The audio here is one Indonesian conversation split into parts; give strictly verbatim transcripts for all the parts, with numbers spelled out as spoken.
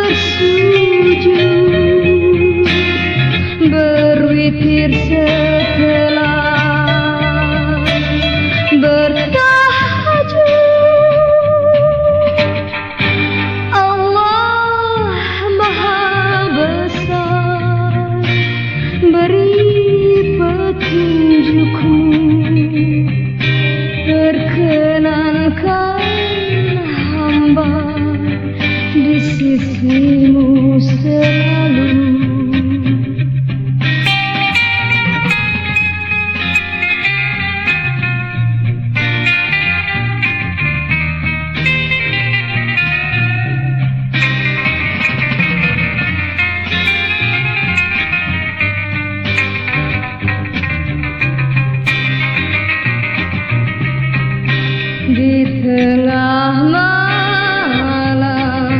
bersujud, berwitir setelah bertahajud. Allah Maha Besar, beri petunjukmu, perkenankan hamba di sisimu selalu. Di tengah malam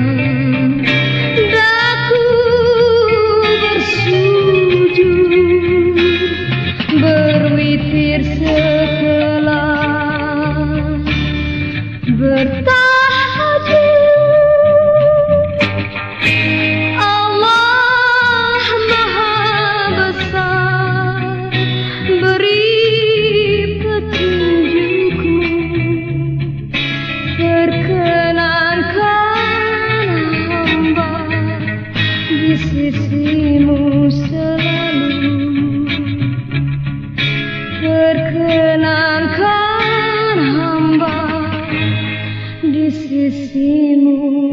daku bersujud, berwitir setelah bertahajud. Allah Maha Besar, beri petunjukmu, perkenankan hamba di sisimu selalu. Perkenankan hamba di sisimu